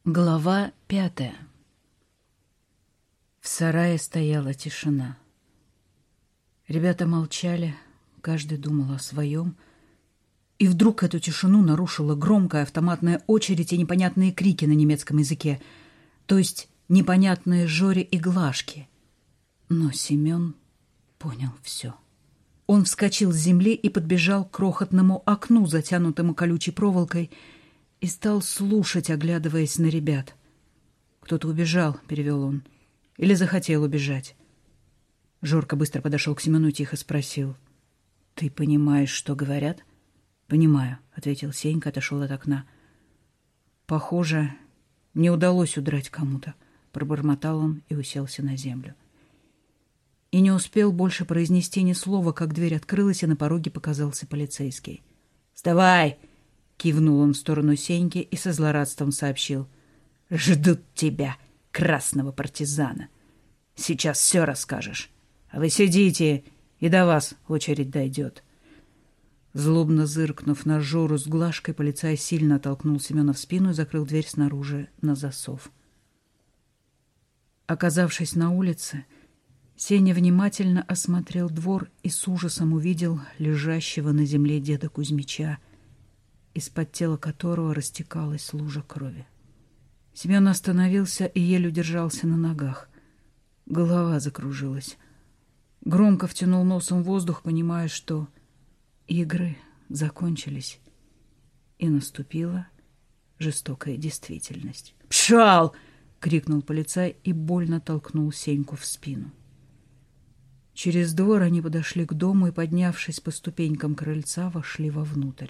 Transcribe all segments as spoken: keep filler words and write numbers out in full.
Глава пятая. В сарае стояла тишина. Ребята молчали, каждый думал о своем. И вдруг эту тишину нарушила громкая автоматная очередь и непонятные крики на немецком языке, то есть непонятные Жоре и Глашке. Но Семен понял все. Он вскочил с земли и подбежал к крохотному окну, затянутому колючей проволокой, и стал слушать, оглядываясь на ребят. «Кто-то убежал», — перевел он, — «или захотел убежать». Жорка быстро подошел к Семену и тихо спросил: «Ты понимаешь, что говорят?» «Понимаю», — ответил Сенька, отошел от окна. «Похоже, не удалось удрать кому-то», — пробормотал он и уселся на землю. И не успел больше произнести ни слова, как дверь открылась, и на пороге показался полицейский. «Вставай!» — кивнул он в сторону Сеньки и со злорадством сообщил: «Ждут тебя, красного партизана. Сейчас все расскажешь. А вы сидите, и до вас очередь дойдет». Злобно зыркнув на Жору с Глашкой, полицай сильно оттолкнул Семена в спину и закрыл дверь снаружи на засов. Оказавшись на улице, Сеня внимательно осмотрел двор и с ужасом увидел лежащего на земле деда Кузьмича, из-под тела которого растекалась лужа крови. Семен остановился и еле удержался на ногах. Голова закружилась. Громко втянул носом воздух, понимая, что игры закончились, и наступила жестокая действительность. «Пшал!» — крикнул полицай и больно толкнул Сеньку в спину. Через двор они подошли к дому и, поднявшись по ступенькам крыльца, вошли вовнутрь.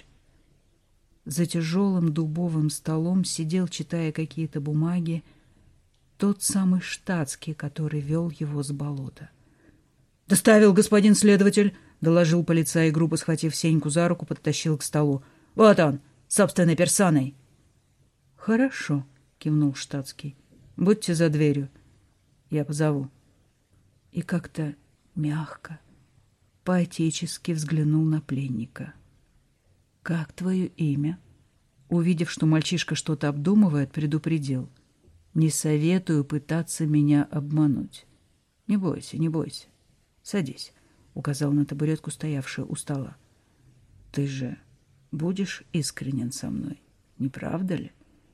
За тяжелым дубовым столом сидел, читая какие-то бумаги, тот самый штатский, который вел его с болота. «Доставил, господин следователь!» — доложил полицай, грубо схватив Сеньку за руку, подтащил к столу. «Вот он, собственной персоной!» «Хорошо», — кивнул штатский. «Будьте за дверью. Я позову». И как-то мягко, по-отечески взглянул на пленника. «Как твое имя?» Увидев, что мальчишка что-то обдумывает, предупредил: «Не советую пытаться меня обмануть. Не бойся, не бойся. Садись», — указал на табуретку, стоявшую у стола. «Ты же будешь искренен со мной, не правда ли?»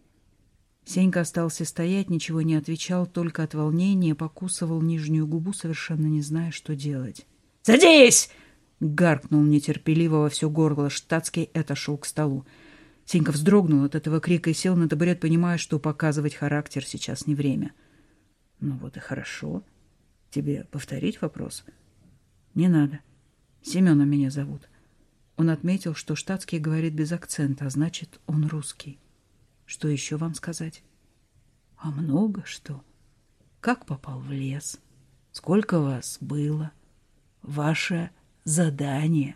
Сенька остался стоять, ничего не отвечал, только от волнения покусывал нижнюю губу, совершенно не зная, что делать. «Садись!» — гаркнул нетерпеливо во все горло штатский и отошел к столу. Сенька вздрогнул от этого крика и сел на табурет, понимая, что показывать характер сейчас не время. «Ну вот и хорошо. Тебе повторить вопрос?» «Не надо. Семеном меня зовут». Он отметил, что штатский говорит без акцента, а значит, он русский. «Что еще вам сказать?» «А много что. Как попал в лес? Сколько вас было? Ваше задание.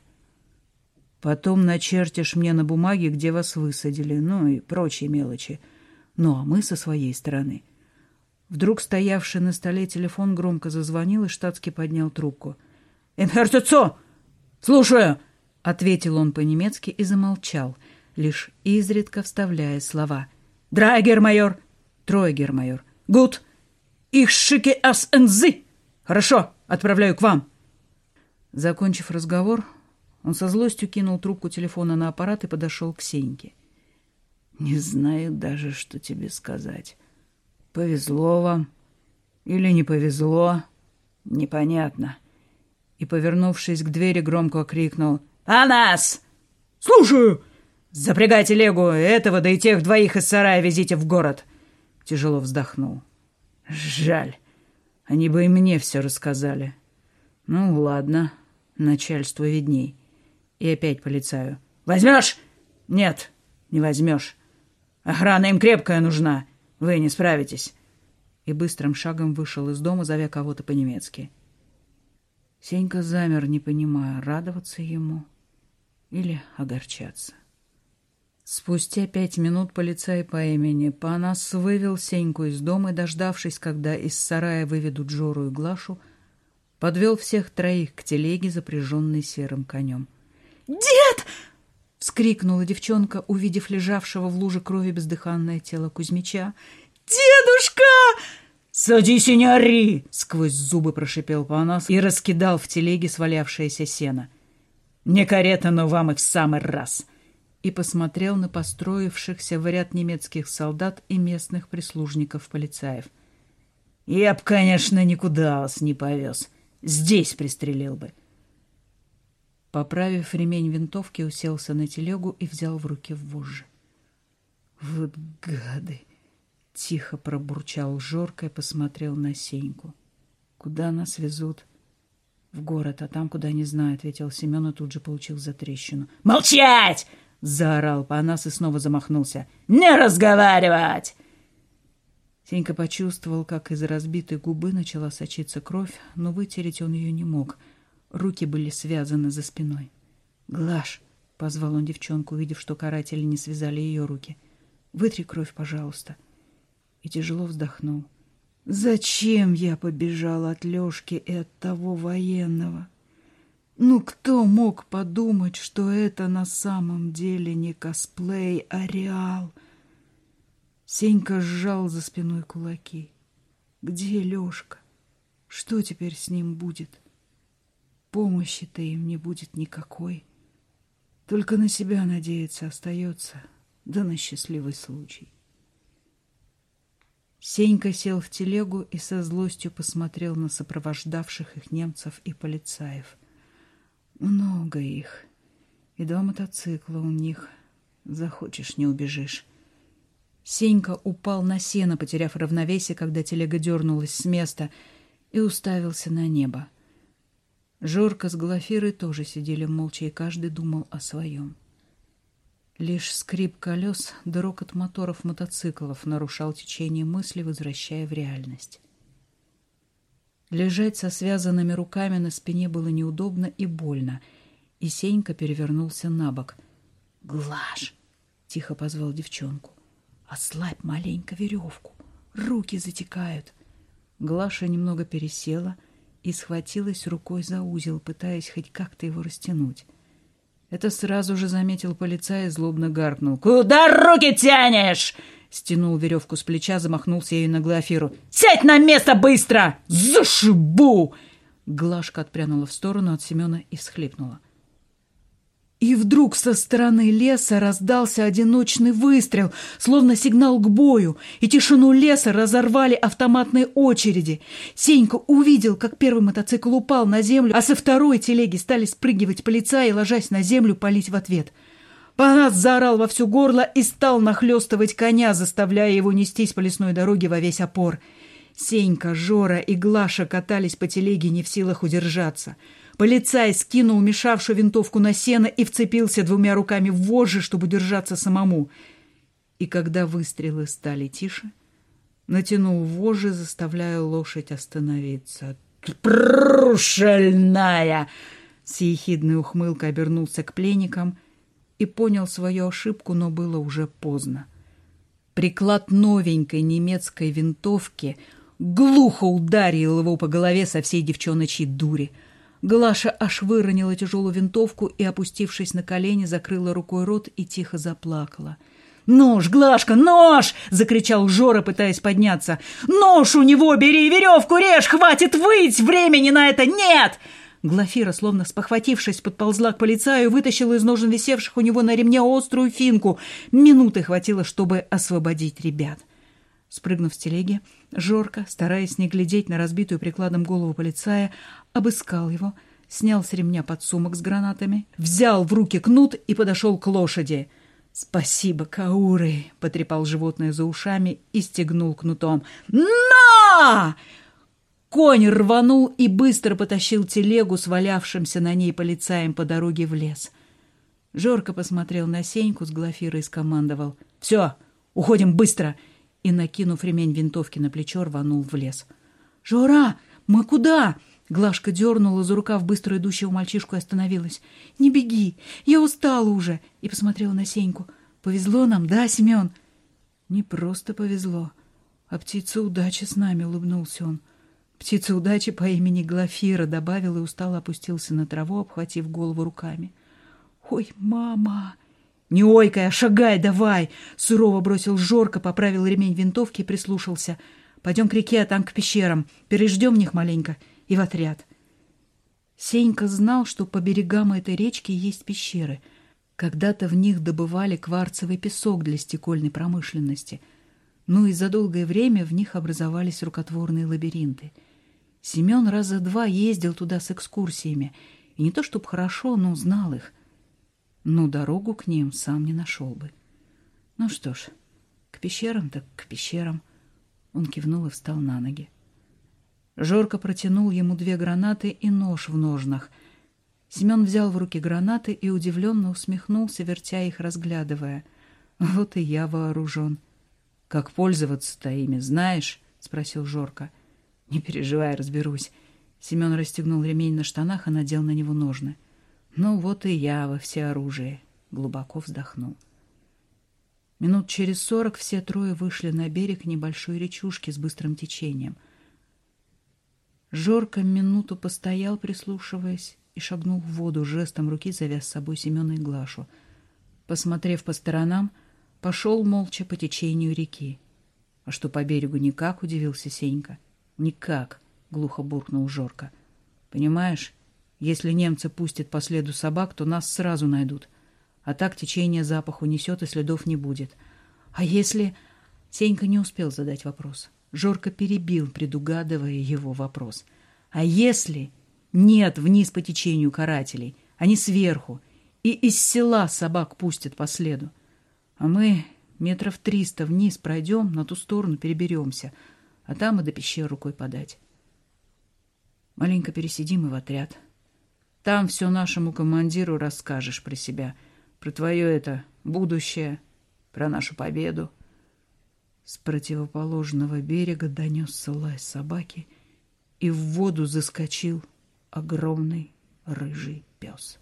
Потом начертишь мне на бумаге, где вас высадили, ну и прочие мелочи. Ну, а мы со своей стороны». Вдруг стоявший на столе телефон громко зазвонил, и штатский поднял трубку. «Эмхерцецо! Слушаю!» — ответил он по-немецки и замолчал, лишь изредка вставляя слова. «Драй, гермайор! Трое, гермайор! Гуд! Их шике ас энзы! Хорошо, отправляю к вам!» Закончив разговор, он со злостью кинул трубку телефона на аппарат и подошел к Сеньке. «Не знаю даже, что тебе сказать. Повезло вам или не повезло, непонятно». И, повернувшись к двери, громко крикнул: «А нас!» «Слушаю!» «Запрягай телегу, этого да и тех двоих из сарая везите в город!» Тяжело вздохнул. «Жаль, они бы и мне все рассказали. Ну, ладно, начальству видней». И опять полицаю: «Возьмешь?» «Нет, не возьмешь. Охрана им крепкая нужна, вы не справитесь». И быстрым шагом вышел из дома, зовя кого-то по-немецки. Сенька замер, не понимая, радоваться ему или огорчаться. Спустя пять минут полицай по имени Панас вывел Сеньку из дома и, дождавшись, когда из сарая выведут Жору и Глашу, подвел всех троих к телеге, запряженной серым конем. «Дед!» — вскрикнула девчонка, увидев лежавшего в луже крови бездыханное тело Кузьмича. «Дедушка!» «Садись и не ори!» — сквозь зубы прошипел Панас и раскидал в телеге свалявшееся сено. «Не карета, но вам и в самый раз!» И посмотрел на построившихся в ряд немецких солдат и местных прислужников-полицаев. «Я б, конечно, никуда вас не повез. Здесь пристрелил бы». Поправив ремень винтовки, уселся на телегу и взял в руки вожжи. «Вот гады!» — тихо пробурчал Жорка и посмотрел на Сеньку. «Куда нас везут?» «В город, а там, куда не знаю», — ответил Семен и тут же получил затрещину. «Молчать!» — заорал Панас и снова замахнулся. «Не разговаривать!» Сенька почувствовал, как из разбитой губы начала сочиться кровь, но вытереть он ее не мог. Руки были связаны за спиной. «Глаш!» — позвал он девчонку, увидев, что каратели не связали ее руки. «Вытри кровь, пожалуйста». И тяжело вздохнул. «Зачем я побежал от Лешки и от того военного? Ну, кто мог подумать, что это на самом деле не косплей, а реал?» Сенька сжал за спиной кулаки. «Где Лешка? Что теперь с ним будет? Помощи-то им не будет никакой. Только на себя надеяться остается, да на счастливый случай». Сенька сел в телегу и со злостью посмотрел на сопровождавших их немцев и полицаев. Много их. И два мотоцикла у них. Захочешь, не убежишь. Сенька упал на сено, потеряв равновесие, когда телега дернулась с места, и уставился на небо. Жорка с Глафирой тоже сидели молча, и каждый думал о своем. Лишь скрип колес да рокот моторов мотоциклов нарушал течение мысли, возвращая в реальность. Лежать со связанными руками на спине было неудобно и больно, и Сенька перевернулся на бок. «Глаш!» — тихо позвал девчонку. «Ослабь маленько веревку, руки затекают». Глаша немного пересела и схватилась рукой за узел, пытаясь хоть как-то его растянуть. Это сразу же заметил полицай и злобно гаркнул. «Куда руки тянешь?» Стянул веревку с плеча, замахнулся ею на Глафиру. «Сядь на место быстро! Зашибу!» Глашка отпрянула в сторону от Семена и всхлипнула. И вдруг со стороны леса раздался одиночный выстрел, словно сигнал к бою, и тишину леса разорвали автоматные очереди. Сенька увидел, как первый мотоцикл упал на землю, а со второй телеги стали спрыгивать полицаи и, ложась на землю, палить в ответ. Панас заорал во всё горло и стал нахлёстывать коня, заставляя его нестись по лесной дороге во весь опор. Сенька, Жора и Глаша катались по телеге, не в силах удержаться. Полицай скинул мешавшую винтовку на сено и вцепился двумя руками в вожжи, чтобы держаться самому. И когда выстрелы стали тише, натянул вожжи, заставляя лошадь остановиться. «Прррр, шальная!» С ехидной ухмылкой обернулся к пленникам и понял свою ошибку, но было уже поздно. Приклад новенькой немецкой винтовки глухо ударил его по голове со всей девчоночьей дури. Глаша аж выронила тяжелую винтовку и, опустившись на колени, закрыла рукой рот и тихо заплакала. «Нож, Глашка, нож!» — закричал Жора, пытаясь подняться. «Нож у него бери, веревку режь, хватит выть, времени на это нет!» Глафира, словно спохватившись, подползла к полицаю и вытащила из ножен висевших у него на ремне острую финку. Минуты хватило, чтобы освободить ребят. Спрыгнув с телеги, Жорка, стараясь не глядеть на разбитую прикладом голову полицая, обыскал его, снял с ремня подсумок с гранатами, взял в руки кнут и подошел к лошади. «Спасибо, Кауры!» — потрепал животное за ушами и стегнул кнутом. «На!» Конь рванул и быстро потащил телегу с валявшимся на ней полицаем по дороге в лес. Жорка посмотрел на Сеньку с Глафирой и скомандовал: «Все, уходим быстро!» и, накинув ремень винтовки на плечо, рванул в лес. «Жора, мы куда?» Глашка дернула за рукав быстро идущего мальчишку и остановилась. «Не беги, я устала уже!» и посмотрела на Сеньку. «Повезло нам, да, Семен?» «Не просто повезло, а птица удачи с нами», — улыбнулся он. «Птица удачи по имени Глафира», — добавил и устало опустился на траву, обхватив голову руками. «Ой, мама!» «Не ойкай, а шагай давай!» — сурово бросил Жорка, поправил ремень винтовки и прислушался. «Пойдем к реке, а там к пещерам. Переждем в них маленько и в отряд». Сенька знал, что по берегам этой речки есть пещеры. Когда-то в них добывали кварцевый песок для стекольной промышленности. Ну и за долгое время в них образовались рукотворные лабиринты. Семен раза два ездил туда с экскурсиями. И не то чтоб хорошо, но знал их. Но дорогу к ним сам не нашел бы. Ну что ж, к пещерам так к пещерам. Он кивнул и встал на ноги. Жорка протянул ему две гранаты и нож в ножнах. Семен взял в руки гранаты и удивленно усмехнулся, вертя их, разглядывая. «Вот и я вооружен». «Как пользоваться-то ими, знаешь?» — спросил Жорка. «Не переживай, разберусь». Семен расстегнул ремень на штанах и надел на него ножны. «Ну вот и я во всеоружии», — глубоко вздохнул. Минут через сорок все трое вышли на берег небольшой речушки с быстрым течением. Жорка минуту постоял, прислушиваясь, и шагнул в воду, жестом руки завяз с собой Семена и Глашу. Посмотрев по сторонам, пошел молча по течению реки. — А что, по берегу никак? — удивился Сенька. — Никак, — глухо буркнул Жорка. — Понимаешь, если немцы пустят по следу собак, то нас сразу найдут. А так течение запах унесет, и следов не будет. А если... Сенька не успел задать вопрос. Жорка перебил, предугадывая его вопрос. А если нет вниз по течению карателей, они сверху, и из села собак пустят по следу? А мы метров триста вниз пройдем, на ту сторону переберемся, а там и до пещер рукой подать. Маленько пересидим и в отряд. Там все нашему командиру расскажешь про себя, про твое это будущее, про нашу победу. С противоположного берега донесся лай собаки, и в воду заскочил огромный рыжий пес.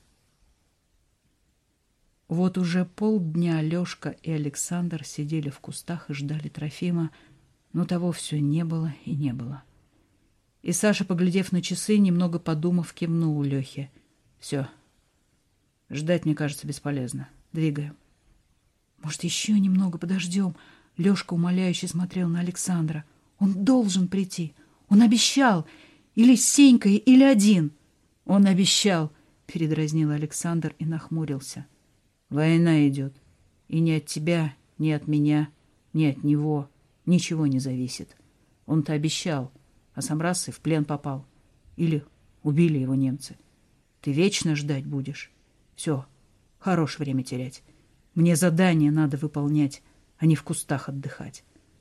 Вот уже полдня Лёшка и Александр сидели в кустах и ждали Трофима, но того все не было и не было. И Саша, поглядев на часы, немного подумав, кивнул Лёхе. Все. Ждать, мне кажется, бесполезно. Двигаем. Может, еще немного подождем? Лёшка умоляюще смотрел на Александра. Он должен прийти. Он обещал. Или с Сенькой, или один. Он обещал, передразнил Александр и нахмурился. Война идет. И ни от тебя, ни от меня, ни от него ничего не зависит. Он-то обещал, а сам раз и в плен попал. Или убили его немцы. Ты вечно ждать будешь. Все, хорош время терять. Мне задание надо выполнять, а не в кустах отдыхать.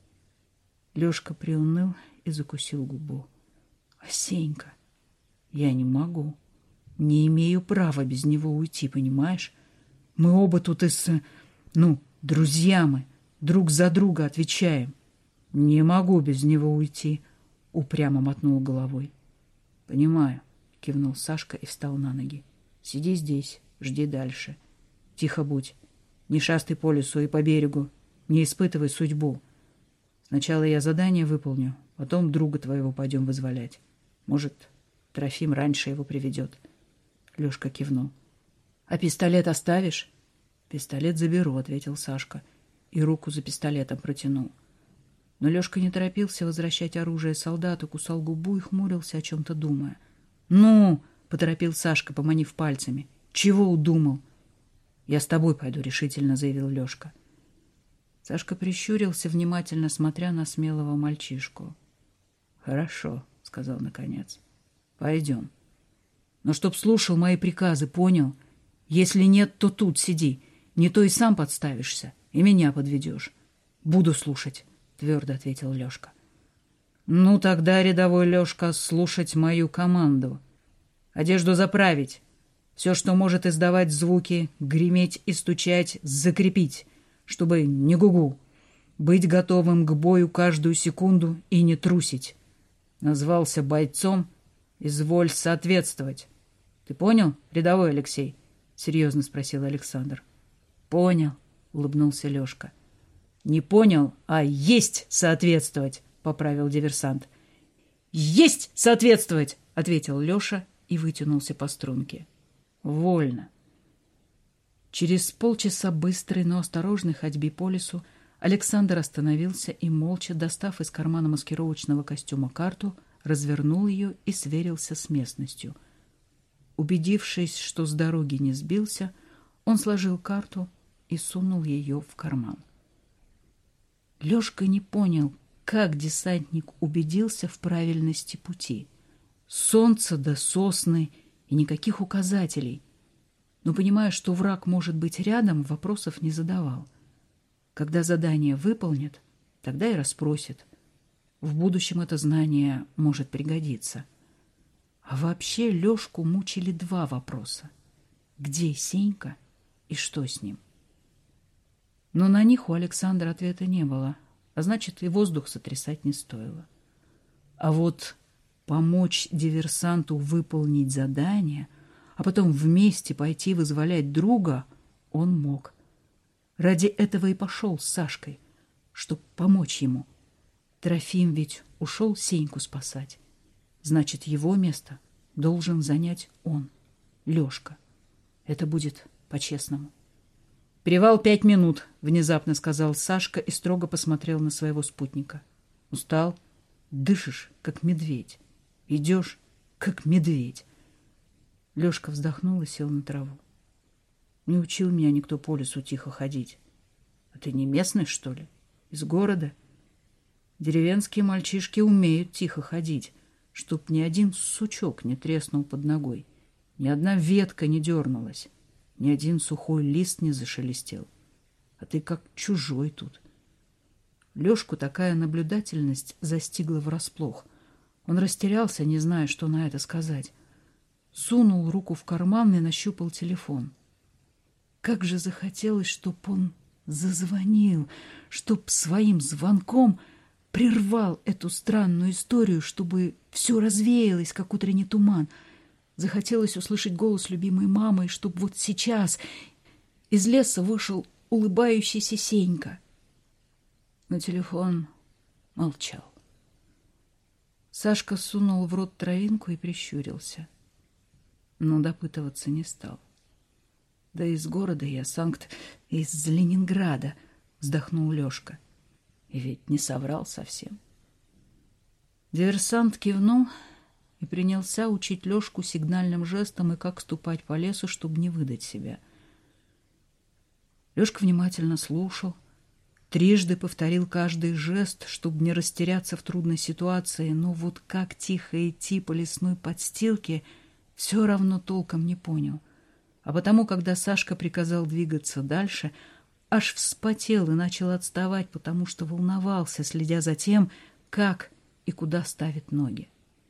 Лёшка приуныл и закусил губу. А Сенька? Я не могу. Не имею права без него уйти, понимаешь? Мы оба тут из... Ну, друзья мы. Друг за друга отвечаем. Не могу без него уйти, упрямо мотнул головой. Понимаю, кивнул Сашка и встал на ноги. Сиди здесь, жди дальше. Тихо будь. Не шастай по лесу и по берегу. Не испытывай судьбу. Сначала я задание выполню, потом друга твоего пойдем вызволять. Может, Трофим раньше его приведет. Лёшка кивнул. А пистолет оставишь? Пистолет заберу, ответил Сашка и руку за пистолетом протянул. Но Лёшка не торопился возвращать оружие солдату, кусал губу и хмурился, о чем-то думая. Ну, поторопил Сашка, поманив пальцами. Чего удумал? Я с тобой пойду, решительно заявил Лёшка. Сашка прищурился, внимательно смотря на смелого мальчишку. Хорошо, сказал наконец. Пойдем. Но чтоб слушал мои приказы, понял? Если нет, то тут сиди. Не то и сам подставишься, и меня подведешь. Буду слушать, твердо ответил Лёшка. Ну тогда, рядовой Лёшка, слушать мою команду. Одежду заправить. Все, что может издавать звуки, греметь и стучать, закрепить, чтобы не гугу. Быть готовым к бою каждую секунду и не трусить. Назвался бойцом, изволь соответствовать. Ты понял, рядовой Алексей? Серьезно спросил Александр. Понял, улыбнулся Лёшка. Не понял, а есть соответствовать, поправил диверсант. Есть соответствовать, ответил Лёша и вытянулся по струнке. Вольно. Через полчаса быстрой, но осторожной ходьбы по лесу Александр остановился и, молча достав из кармана маскировочного костюма карту, развернул ее и сверился с местностью. Убедившись, что с дороги не сбился, он сложил карту и сунул ее в карман. Лёшка не понял, как десантник убедился в правильности пути. Солнце да сосны и никаких указателей. Но, понимая, что враг может быть рядом, вопросов не задавал. Когда задание выполнит, тогда и расспросит. В будущем это знание может пригодиться. А вообще Лёшку мучили два вопроса. Где Сенька и что с ним? Но на них у Александра ответа не было, а значит, и воздух сотрясать не стоило. А вот помочь диверсанту выполнить задание, а потом вместе пойти вызволять друга, он мог. Ради этого и пошел с Сашкой, чтобы помочь ему. Трофим ведь ушел Сеньку спасать. Значит, его место должен занять он, Лёшка. Это будет по-честному. «Привал пять минут», — внезапно сказал Сашка и строго посмотрел на своего спутника. «Устал? Дышишь, как медведь. Идешь, как медведь». Лёшка вздохнул и сел на траву. «Не учил меня никто по лесу тихо ходить. А ты не местный, что ли? Из города? Деревенские мальчишки умеют тихо ходить, чтоб ни один сучок не треснул под ногой, ни одна ветка не дернулась, ни один сухой лист не зашелестел. А ты как чужой тут». Лёшку такая наблюдательность застигла врасплох. Он растерялся, не зная, что на это сказать. Сунул руку в карман и нащупал телефон. Как же захотелось, чтоб он зазвонил, чтоб своим звонком прервал эту странную историю, чтобы все развеялось, как утренний туман. Захотелось услышать голос любимой мамы, чтобы вот сейчас из леса вышел улыбающийся Сенька. Но телефон молчал. Сашка сунул в рот травинку и прищурился. Но допытываться не стал. «Да из города я, Санкт... из Ленинграда», — вздохнул Лёшка. И ведь не соврал совсем. Диверсант кивнул и принялся учить Лёшку сигнальным жестом и как ступать по лесу, чтобы не выдать себя. Лёшка внимательно слушал, трижды повторил каждый жест, чтобы не растеряться в трудной ситуации, но вот как тихо идти по лесной подстилке все равно толком не понял. А потому, когда Сашка приказал двигаться дальше, аж вспотел и начал отставать, потому что волновался, следя за тем, как и куда ставит ноги.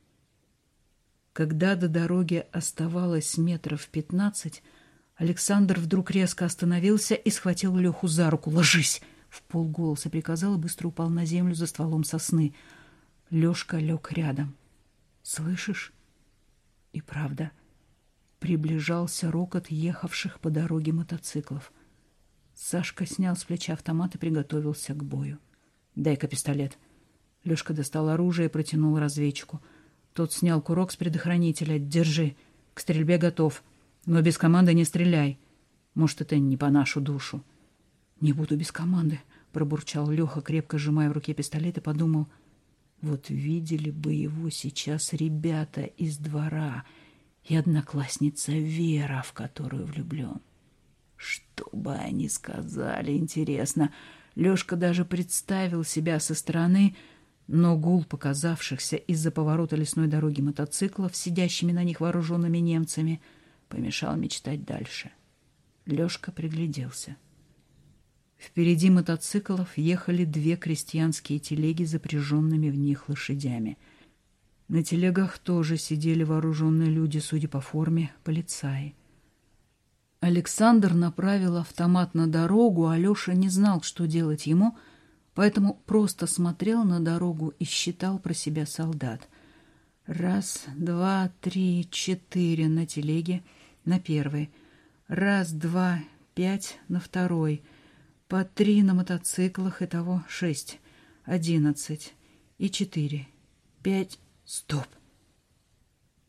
Когда до дороги оставалось метров пятнадцать, Александр вдруг резко остановился и схватил Леху за руку. «Ложись!» — вполголоса приказал и быстро упал на землю за стволом сосны. Лешка лег рядом. «Слышишь?» И правда, приближался рокот ехавших по дороге мотоциклов. Сашка снял с плеча автомат и приготовился к бою. «Дай-ка пистолет». Лешка достал оружие и протянул разведчику. Тот снял курок с предохранителя. «Держи. К стрельбе готов. Но без команды не стреляй. Может, это не по нашу душу». «Не буду без команды», — пробурчал Леха, крепко сжимая в руке пистолет, и подумал: вот видели бы его сейчас ребята из двора и одноклассница Вера, в которую влюблен. Что бы они сказали, интересно. Лешка даже представил себя со стороны, но гул показавшихся из-за поворота лесной дороги мотоциклов, сидящими на них вооруженными немцами, помешал мечтать дальше. Лешка пригляделся. Впереди мотоциклов ехали две крестьянские телеги, запряженными в них лошадями. На телегах тоже сидели вооруженные люди, судя по форме, полицаи. Александр направил автомат на дорогу, а Леша не знал, что делать ему, поэтому просто смотрел на дорогу и считал про себя солдат. Раз, два, три, четыре на телеге, на первой. Раз, два, пять на второй. По три на мотоциклах, итого шесть, одиннадцать и четыре, пять. Стоп!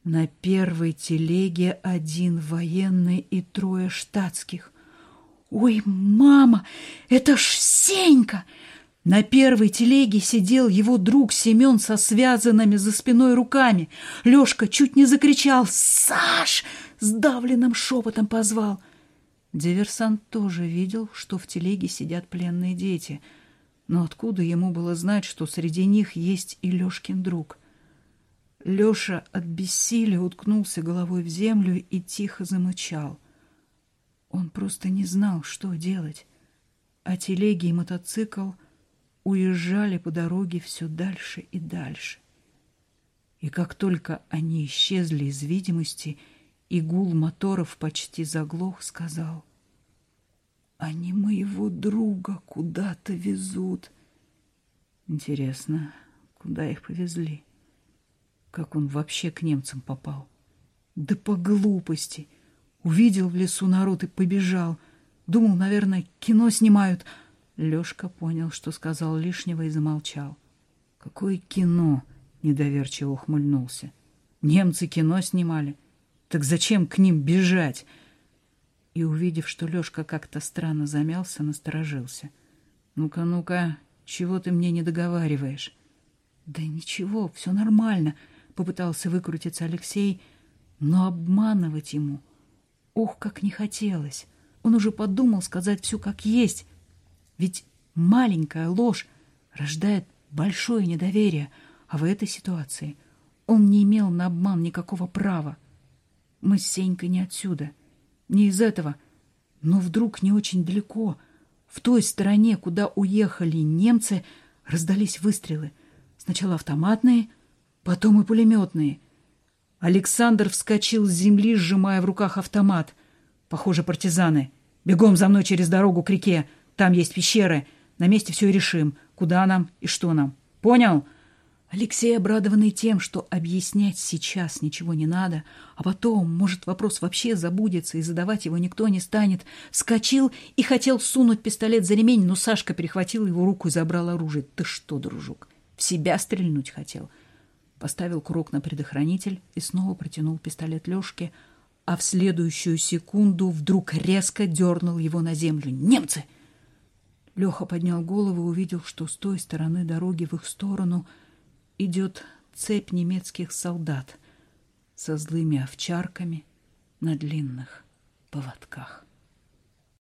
На первой телеге один военный и трое штатских. «Ой, мама, это ж Сенька!» На первой телеге сидел его друг Семен со связанными за спиной руками. Лёшка чуть не закричал «Саш!», сдавленным шепотом позвал. Диверсант тоже видел, что в телеге сидят пленные дети. Но откуда ему было знать, что среди них есть и Лёшкин друг? Лёша от бессилия уткнулся головой в землю и тихо замычал. Он просто не знал, что делать. А телеги и мотоцикл уезжали по дороге все дальше и дальше. И как только они исчезли из видимости, и гул моторов почти заглох, сказал: «Они моего друга куда-то везут». Интересно, куда их повезли? Как он вообще к немцам попал? Да по глупости. Увидел в лесу народ и побежал. Думал, наверное, кино снимают. Лёшка понял, что сказал лишнего, и замолчал. «Какое кино?» — недоверчиво ухмыльнулся. «Немцы кино снимали. Так зачем к ним бежать?» И, увидев, что Лёшка как-то странно замялся, насторожился. «Ну-ка, ну-ка, чего ты мне не договариваешь?» «Да ничего, все нормально», — попытался выкрутиться Алексей, но обманывать ему, ох, как не хотелось. Он уже подумал сказать все как есть, ведь маленькая ложь рождает большое недоверие, а в этой ситуации он не имел на обман никакого права. Мы с Сенькой не отсюда, не из этого, но вдруг не очень далеко, в той стороне, куда уехали немцы, раздались выстрелы. Сначала автоматные, потом и пулеметные. Александр вскочил с земли, сжимая в руках автомат. «Похоже, партизаны. Бегом за мной через дорогу к реке. Там есть пещеры. На месте все и решим, куда нам и что нам. Понял?» Алексей, обрадованный тем, что объяснять сейчас ничего не надо, а потом, может, вопрос вообще забудется и задавать его никто не станет, вскочил и хотел сунуть пистолет за ремень, но Сашка перехватил его руку и забрал оружие. «Ты что, дружок, в себя стрельнуть хотел?» Поставил курок на предохранитель и снова протянул пистолет Лёшке, а в следующую секунду вдруг резко дернул его на землю. «Немцы!» Лёха поднял голову и увидел, что с той стороны дороги в их сторону идет цепь немецких солдат со злыми овчарками на длинных поводках.